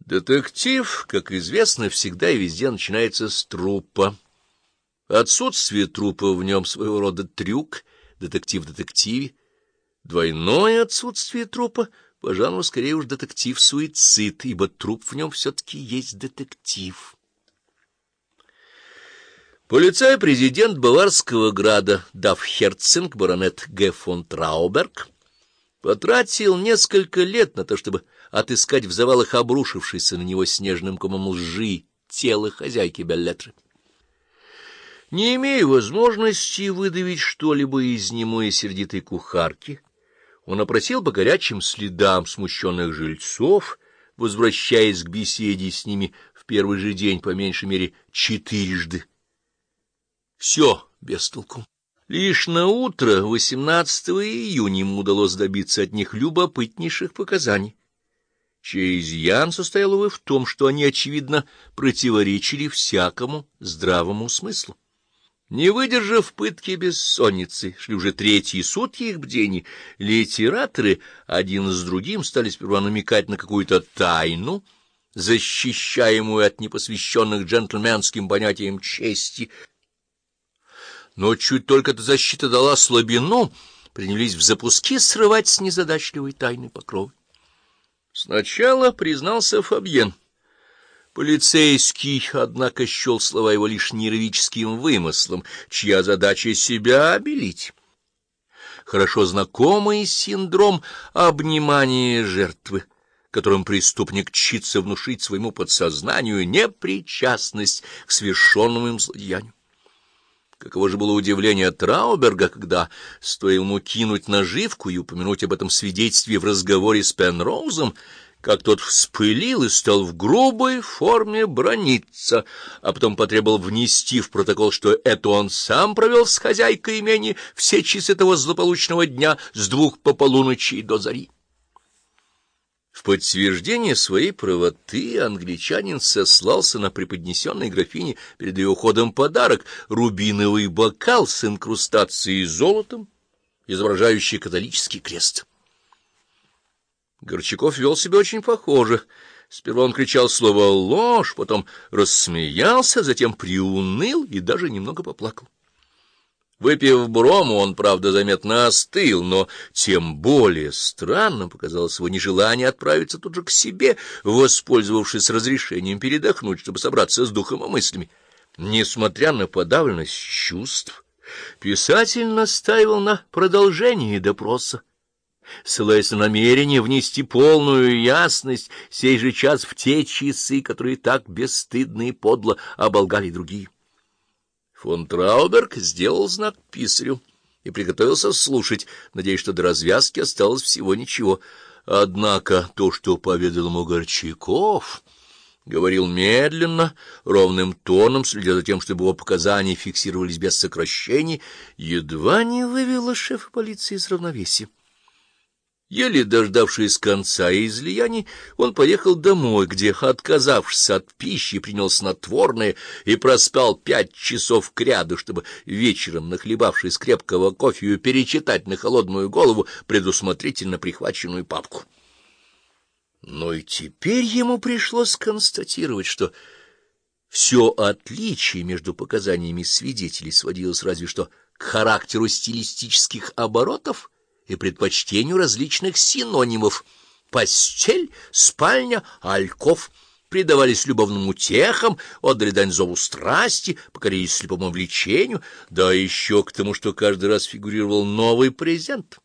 Детектив, как известно, всегда и везде начинается с трупа. Отсутствие трупа в нем своего рода трюк, детектив в детективе. Двойное отсутствие трупа, по жанру, скорее уж детектив-суицид, ибо труп в нем все-таки есть детектив. Полицай-президент Баварского града Дафхерцинг баронет Г. фон Трауберг потратил несколько лет на то, чтобы отыскать в завалах обрушившейся на него снежным комом лжи тело хозяйки Беллетры. Не имея возможности выдавить что-либо из немой и сердитой кухарки, он опросил по горячим следам смущенных жильцов, возвращаясь к беседе с ними в первый же день по меньшей мере 4. Все без толку. Лишь на утро 18 июня ему удалось добиться от них любопытнейших показаний, чей изъян состоял, увы, в том, что они, очевидно, противоречили всякому здравому смыслу. Не выдержав пытки бессонницы, шли уже 3-й сутки их бдений, литераторы один с другим стали сперва намекать на какую-то тайну, защищаемую от непосвященных джентльменским понятиям чести. Но чуть только эта защита дала слабину, принялись в запуски срывать с незадачливой тайны покровы. Сначала признался Фабьен. Полицейский, однако, счел слова его лишь нервическим вымыслом, чья задача себя обелить. Хорошо знакомый синдром обнимания жертвы, которым преступник чится внушить своему подсознанию непричастность к совершенному им злодеянию. Каково же было удивление Трауберга, когда, стоило ему кинуть наживку и упомянуть об этом свидетельстве в разговоре с Пенроузом, как тот вспылил и стал в грубой форме браниться, а потом потребовал внести в протокол, что это он сам провел с хозяйкой имени все часы того злополучного дня с 2 по полуночи до зари. В подтверждение своей правоты англичанин сослался на преподнесенный графине перед ее уходом подарок — рубиновый бокал с инкрустацией золотом, изображающий католический крест. Горчаков вел себя очень похоже. Сперва он кричал слово «ложь», потом рассмеялся, затем приуныл и даже немного поплакал. Выпив брому, он, правда, заметно остыл, но тем более странным показалось его нежелание отправиться тут же к себе, воспользовавшись разрешением передохнуть, чтобы собраться с духом и мыслями. Несмотря на подавленность чувств, писатель настаивал на продолжении допроса, ссылаясь на намерение внести полную ясность сей же час в те часы, которые так бесстыдно и подло оболгали другие. Фон Трауберг сделал знак писарю и приготовился слушать, надеясь, что до развязки осталось всего ничего. Однако то, что поведал ему Горчаков, говорил медленно, ровным тоном, следя за тем, чтобы его показания фиксировались без сокращений, едва не вывело шефа полиции из равновесия. Еле дождавшись конца излияний, он поехал домой, где, отказавшись от пищи, принял снотворное и проспал 5 часов кряду, чтобы вечером, нахлебавшись крепкого кофею, перечитать на холодную голову предусмотрительно прихваченную папку. Но и теперь ему пришлось констатировать, что все отличие между показаниями свидетелей сводилось разве что к характеру стилистических оборотов и предпочтению различных синонимов. Постель, спальня, альков предавались любовным утехам, отдали дань зову страсти, покорились слепому влечению, да еще к тому, что каждый раз фигурировал новый презент.